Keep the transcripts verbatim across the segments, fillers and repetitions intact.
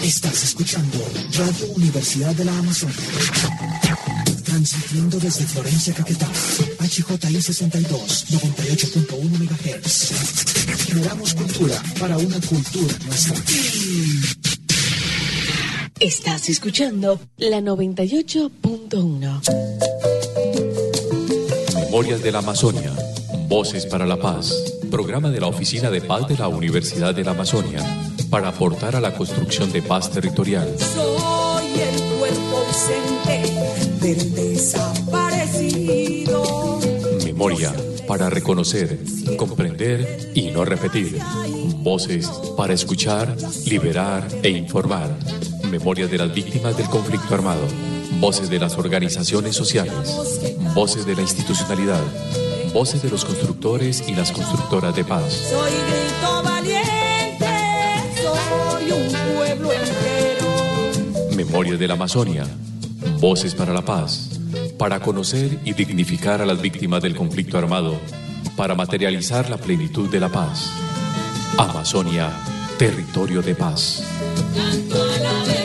Estás escuchando Radio Universidad de la Amazonia. Transmitiendo desde Florencia, Caquetá. H J I sesenta y dos, noventa y ocho punto uno megahertz. Generamos cultura para una cultura nuestra. Estás escuchando la noventa y ocho punto uno. Memorias de la Amazonia. Voces para la Paz. Programa de la Oficina de Paz de la Universidad de la Amazonia para aportar a la construcción de paz territorial. Soy el cuerpo ausente del desaparecido. Memoria para reconocer, comprender y no repetir. Voces para escuchar, liberar e informar. Memorias de las víctimas del conflicto armado. Voces de las organizaciones sociales. Voces de la institucionalidad. Voces de los constructores y las constructoras de paz. Soy grito valiente, soy un pueblo entero. Memorias de la Amazonia. Voces para la paz. Para conocer y dignificar a las víctimas del conflicto armado. Para materializar la plenitud de la paz. Amazonia, territorio de paz. Canto a la verdad.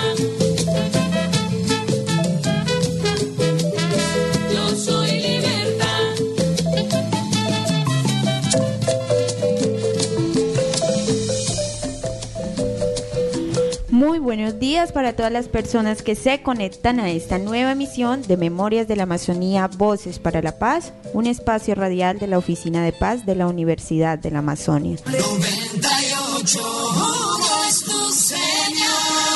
Yo soy libertad. Muy buenos días para todas las personas que se conectan a esta nueva emisión de Memorias de la Amazonía, Voces para la Paz, un espacio radial de la Oficina de Paz de la Universidad de la Amazonia. noventa y ocho, es tu señal.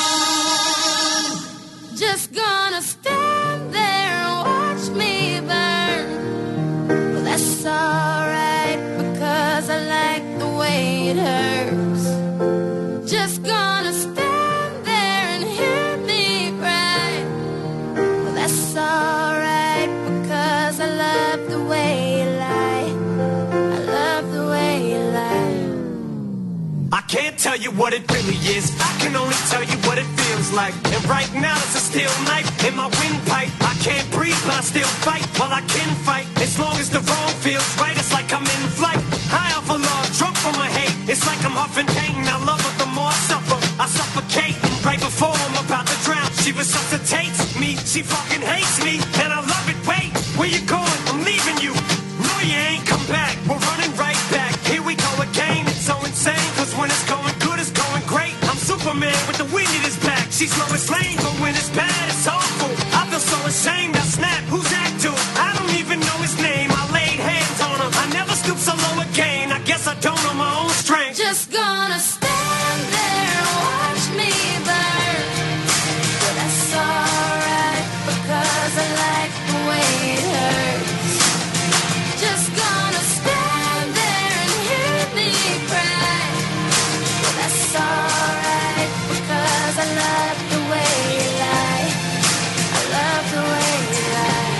Just gonna stand there and watch me burn. Well, that's alright because I like the way it hurts. Just gonna stand there and hear me cry. Well, that's alright because I love the way you lie. I love the way you lie. I can't tell you what it really is. I can only tell you what it feels like. And right now it's a steel knife in my windpipe. I can't breathe, but I still fight. While I can fight, as long as the wrong feels right, it's like I'm in flight. High off of love, drunk from my hate. It's like I'm huffing pain. I love her the more I suffer. I suffocate right before I'm about to drown. She resuscitates me. She fucking hates me, and I love it. Wait, where you going? I'm leaving you. No, you ain't come back. We're running right back. Here we go again. It's so insane, cause when it's going good, it's going great. I'm Superman with the wind in his back. She's Lois Lane, but when it's bad, it's awful. I feel so ashamed. I snap. Who's that dude? I don't even know his name. I laid hands on him. I never stoop so low again. I guess I don't know my own strength. Just gonna stand there and watch me burn. But that's alright because I like the way it hurts. Just gonna stand there and hear me cry. But that's alright because I love the way you lie. I love the way you lie.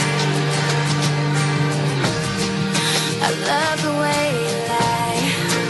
I love the way you lie.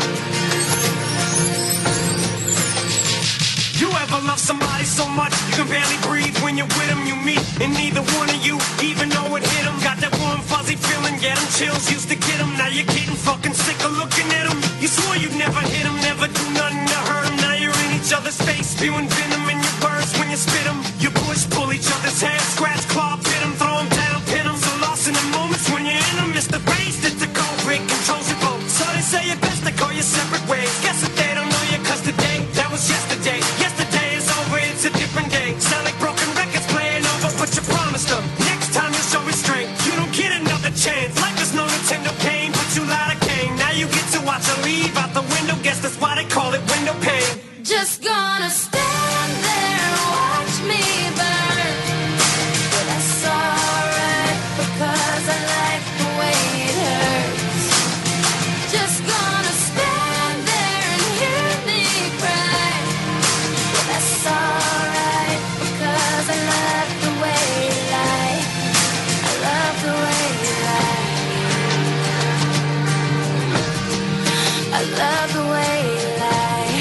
You ever love somebody so much you can barely breathe when you're with them? You meet, and neither one of you even know it hit them. Got that warm fuzzy feeling, get them chills, used to get them. Now you're getting fucking sick of looking at them. You swore you'd never hit them, never do nothing to hurt them. Now you're in each other's face, spewing venom in your words when you spit them. You push, pull each other's hair, scratch, claw, pit them, throw them down, pin them. So lost in the moments when you're in them, it's the race that's the cold break controls your boat. So they say it best to go your separate ways. Guess that they don't know you, cause today, that was yesterday. Yesterday is over, it's a different day. Sound like broken records playing over, but you promised them next time you'll show restraint. You don't get another chance. Life is no Nintendo game, but you lied again. Now you get to watch her leave out the window. Guess that's why they call it window pane. Just gonna stand there and watch me burn. But that's alright because I like the way it hurts. Just gonna stand there and hear me cry. But that's alright because I love the way you lie. I love the way you lie. I love the way you lie.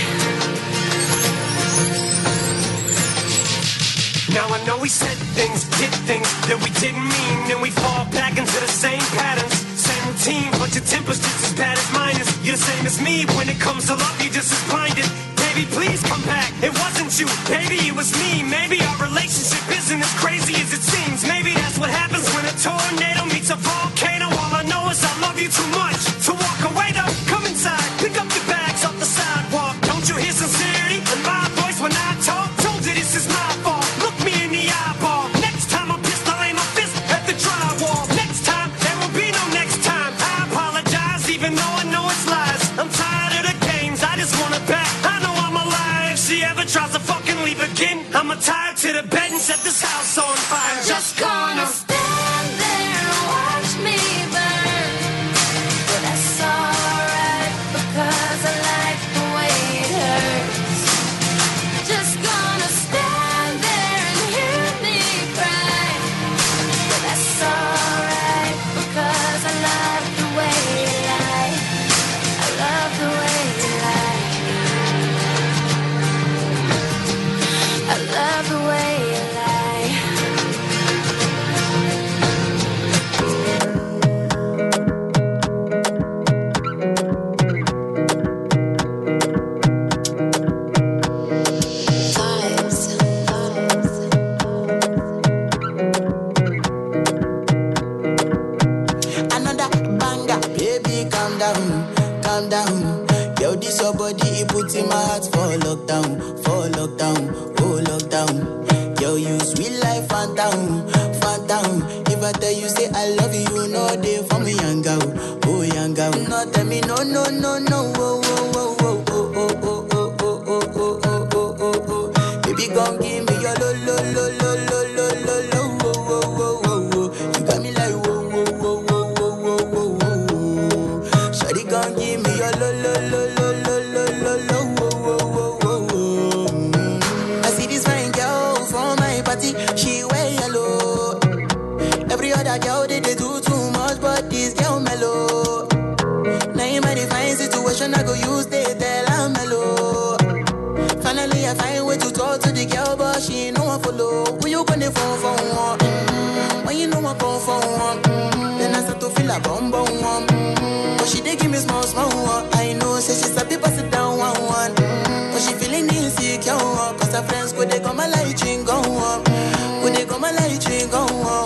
Now I know we said things, did things that we didn't mean, and we fall back into the same patterns, same routine, but your temper's just as bad as mine is. You're the same as me when it comes to love, you're just as blinded. Damn baby, please come back. It wasn't you, baby, it was me. Maybe our relationship isn't as crazy as it seems. Maybe that's what happens when a tornado meets a volcano. All I know is I love you too much to walk away though. Come inside, pick up your bags off the sidewalk. Don't you hear sincerity in my voice when I talk? Told you this is my fault. Look me in the eyeball. Next time I'm pissed, I'll aim my fist at the drywall. Next time, there will be no next time. I apologize, even though I know it's lies. I'm tired of the games, I just want it back. I know I'm alive. If she ever tries to fucking leave again, I'ma tie her to the bed and set this house on fire. I'm just gonna stand there and watch me burn. But that's alright, because I like the way it hurts. Just gonna stand there and hear me cry. But that's alright, because I love the way you lie. I love the way you lie. I love the way you lie. Another banger, baby, calm down, calm down. Yo, this your body, it puts in my heart for lockdown, for lockdown, oh lockdown. Yo, you sweet life, phantom, phantom. If I tell you say I love you, you know they for me, young girl, oh young girl. No, tell me no, no, no, no, oh, oh, oh, oh, oh, oh, oh, oh, oh, oh, oh, oh, oh, oh. Baby, come give me your lo, lo, lo, lo, lo, lo, lo, lo, oh, oh, oh, oh, oh. You got me like whoa, whoa, whoa, whoa, whoa, whoa, whoa, whoa. Shawty, come give me your lo, lo, lo, lo, lo, lo, lo, lo, oh, oh, oh, oh, oh. I see this fine girl from my party, she wear yellow. Every other girl they, they do too much, but this girl mellow. Now in my divine situation, I go use they tell I'm mellow. Finally, I find way to talk to the girl, but she ain't no one follow. Who you gonna phone for one? Mm-hmm. When you know I come for one, mm-hmm. Then I start to feel a bum bum one. Mm-hmm. But she dey give me small small one. I know, say she's a people sit down one one. Mm-hmm. But she feeling insecure, cause her friends go they come a light ring go on. Go they come a light ring go on.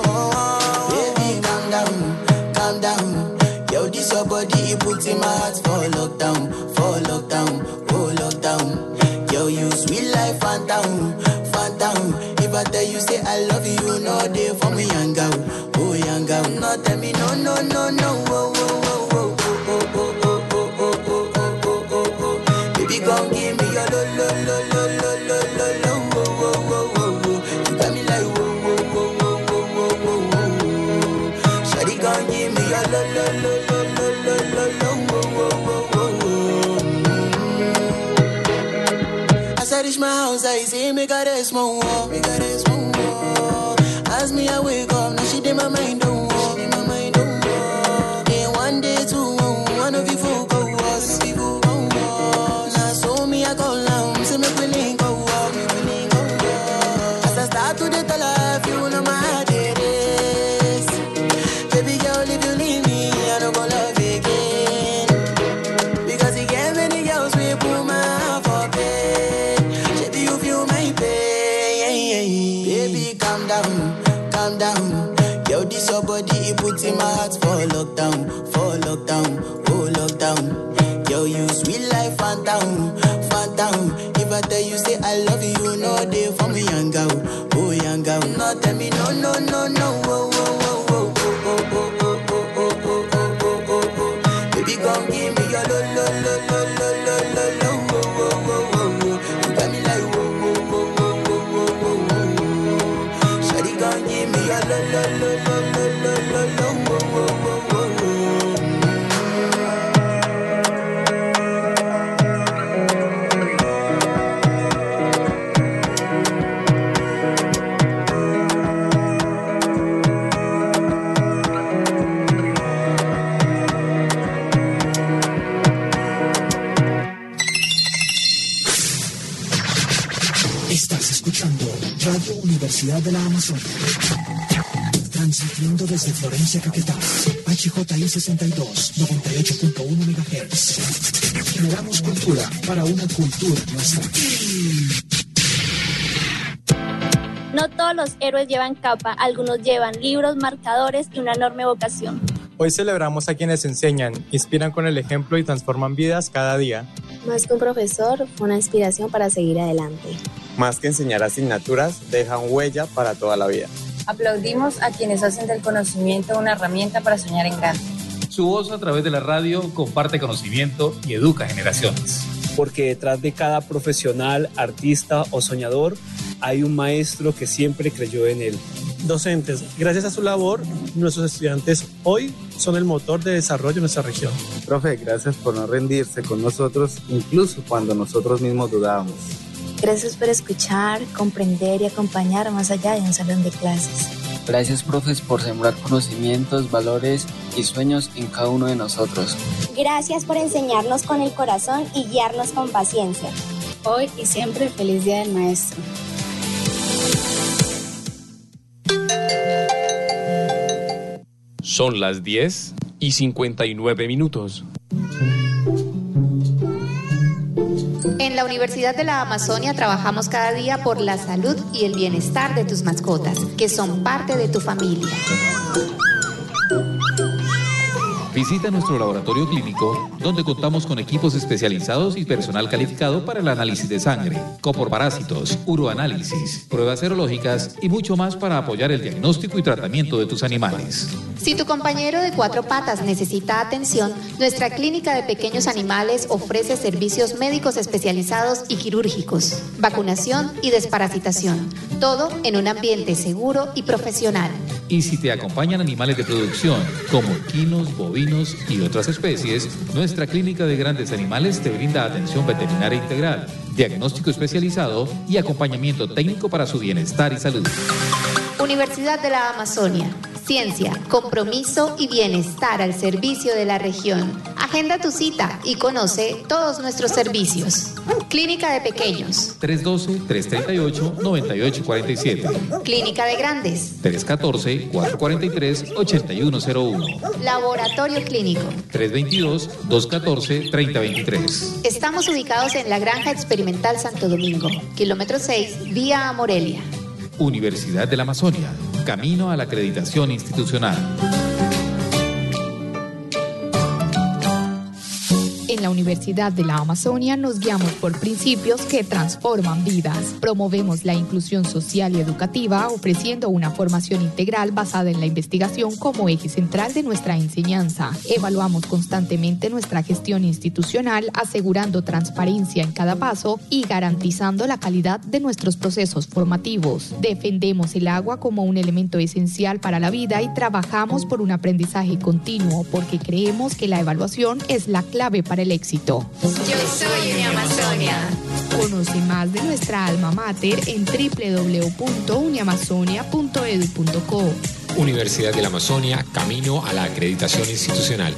Baby, calm down, calm down. Yo, this your body, it puts in my heart for lockdown, for lockdown, oh lockdown. Yo, you sweet life, phantom, phantom. If I tell you say I love you, you know they for me, young girl, oh young girl. No, tell me no, no, no, no, oh, oh, oh, oh, oh, oh, oh, oh, oh, oh, oh, oh, oh. Baby, come give me your lo, lo, lo, lo, lo, lo, lo, lo, oh, oh, oh, oh, oh. You got me like whoa, whoa, whoa, whoa, whoa, whoa, whoa, whoa. Shawty, come give me your lo, lo, lo, lo, lo, lo, lo, lo, oh, oh, oh, oh, oh. As I reach my house, I see me got a small wall, me got a small wall. As me I wake up, now she did my mind don't walk, my mind don't walk. Then one day two, one of you folk go was, people go was. Now so me I go down, say me we link go walk, me we link go walk. As I start to the tell her, you know my heart it is. Baby girl, if you leave me, I don't go love again. Because you get many girls we put my heart for bed. Baby, you feel my pain. Baby, calm down, calm down. Yo, this your body, it puts in my heart for lockdown, for lockdown, oh lockdown. Yo, you sweet life, phantom, phantom. If I tell you say I love you, you know they for me, young girl, oh young girl. No, tell me no, no, no, no, oh, oh, oh, oh, oh, oh, oh, oh, oh, oh, oh, oh, oh, oh. Baby, come give me your lo, lo, lo, lo, lo, lo, lo, lo, oh, oh, oh, oh, oh. You got me like whoa, whoa, whoa, whoa, whoa, whoa, whoa, whoa. Shawty, come give me your lo, lo, lo, lo, lo, lo, lo, lo, oh, oh, oh, oh, oh. Estás escuchando Radio Universidad de la Amazonia, transmitiendo desde Florencia, Caquetá. H J I sesenta y dos, noventa y ocho punto uno megahertz. Generamos cultura para una cultura nuestra. No todos los héroes llevan capa, algunos llevan libros, marcadores y una enorme vocación. Hoy celebramos a quienes enseñan, inspiran con el ejemplo y transforman vidas cada día. Más que un profesor, fue una inspiración para seguir adelante. Más que enseñar asignaturas, dejan huella para toda la vida. Aplaudimos a quienes hacen del conocimiento una herramienta para soñar en grande. Su voz a través de la radio comparte conocimiento y educa generaciones. Porque detrás de cada profesional, artista o soñador hay un maestro que siempre creyó en él. Docentes, gracias a su labor, nuestros estudiantes hoy son el motor de desarrollo de nuestra región. Profe, gracias por no rendirse con nosotros, incluso cuando nosotros mismos dudábamos. Gracias por escuchar, comprender y acompañar más allá de un salón de clases. Gracias, profes, por sembrar conocimientos, valores y sueños en cada uno de nosotros. Gracias por enseñarnos con el corazón y guiarnos con paciencia. Hoy y siempre, feliz Día del Maestro. Son las diez y cincuenta y nueve minutos. En la Universidad de la Amazonia trabajamos cada día por la salud y el bienestar de tus mascotas, que son parte de tu familia. Visita nuestro laboratorio clínico, donde contamos con equipos especializados y personal calificado para el análisis de sangre, coproparásitos, uroanálisis, pruebas serológicas y mucho más para apoyar el diagnóstico y tratamiento de tus animales. Si tu compañero de cuatro patas necesita atención, nuestra clínica de pequeños animales ofrece servicios médicos especializados y quirúrgicos, vacunación y desparasitación, todo en un ambiente seguro y profesional. Y si te acompañan animales de producción, como equinos, bovinos y otras especies, nuestra clínica de grandes animales te brinda atención veterinaria integral, diagnóstico especializado y acompañamiento técnico para su bienestar y salud. Universidad de la Amazonia. Ciencia, compromiso y bienestar al servicio de la región. Agenda tu cita y conoce todos nuestros servicios. Clínica de Pequeños. tres uno dos, tres tres ocho, nueve ocho cuatro siete. Clínica de Grandes. tres uno cuatro, cuatro cuatro tres, ocho uno cero uno. Laboratorio Clínico. tres dos dos, dos uno cuatro, tres cero dos tres. Estamos ubicados en la Granja Experimental Santo Domingo, kilómetro seis, vía a Morelia. Universidad de la Amazonia. Camino a la acreditación institucional. En la Universidad de la Amazonia nos guiamos por principios que transforman vidas. Promovemos la inclusión social y educativa, ofreciendo una formación integral basada en la investigación como eje central de nuestra enseñanza. Evaluamos constantemente nuestra gestión institucional, asegurando transparencia en cada paso y garantizando la calidad de nuestros procesos formativos. Defendemos el agua como un elemento esencial para la vida y trabajamos por un aprendizaje continuo, porque creemos que la evaluación es la clave para el éxito. Yo soy Uniamazonia. Conoce más de nuestra alma mater en doble u doble u doble u punto uniamazonia punto edu punto co. Universidad de la Amazonia, camino a la acreditación institucional.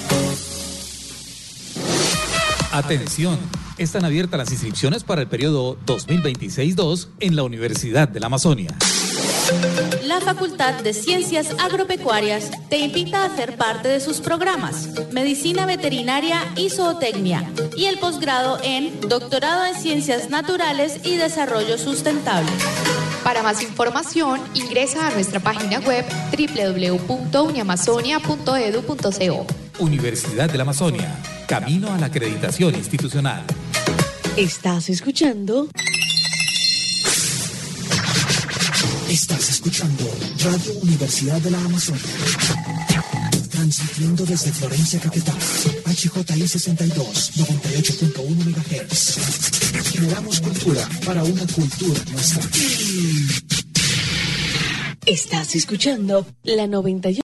Atención, están abiertas las inscripciones para el periodo dos mil veintiséis dos en la Universidad de la Amazonia. La Facultad de Ciencias Agropecuarias te invita a ser parte de sus programas Medicina Veterinaria y Zootecnia y el posgrado en Doctorado en Ciencias Naturales y Desarrollo Sustentable. Para más información, ingresa a nuestra página web doble u doble u doble u punto uniamazonia punto edu punto co. Universidad de la Amazonia, camino a la acreditación institucional. Estás escuchando... Estás escuchando Radio Universidad de la Amazonia. Transmitiendo desde Florencia, capital. H J I sesenta y dos, noventa y ocho punto uno megahertz. Generamos cultura para una cultura nuestra. Estás escuchando la noventa y ocho.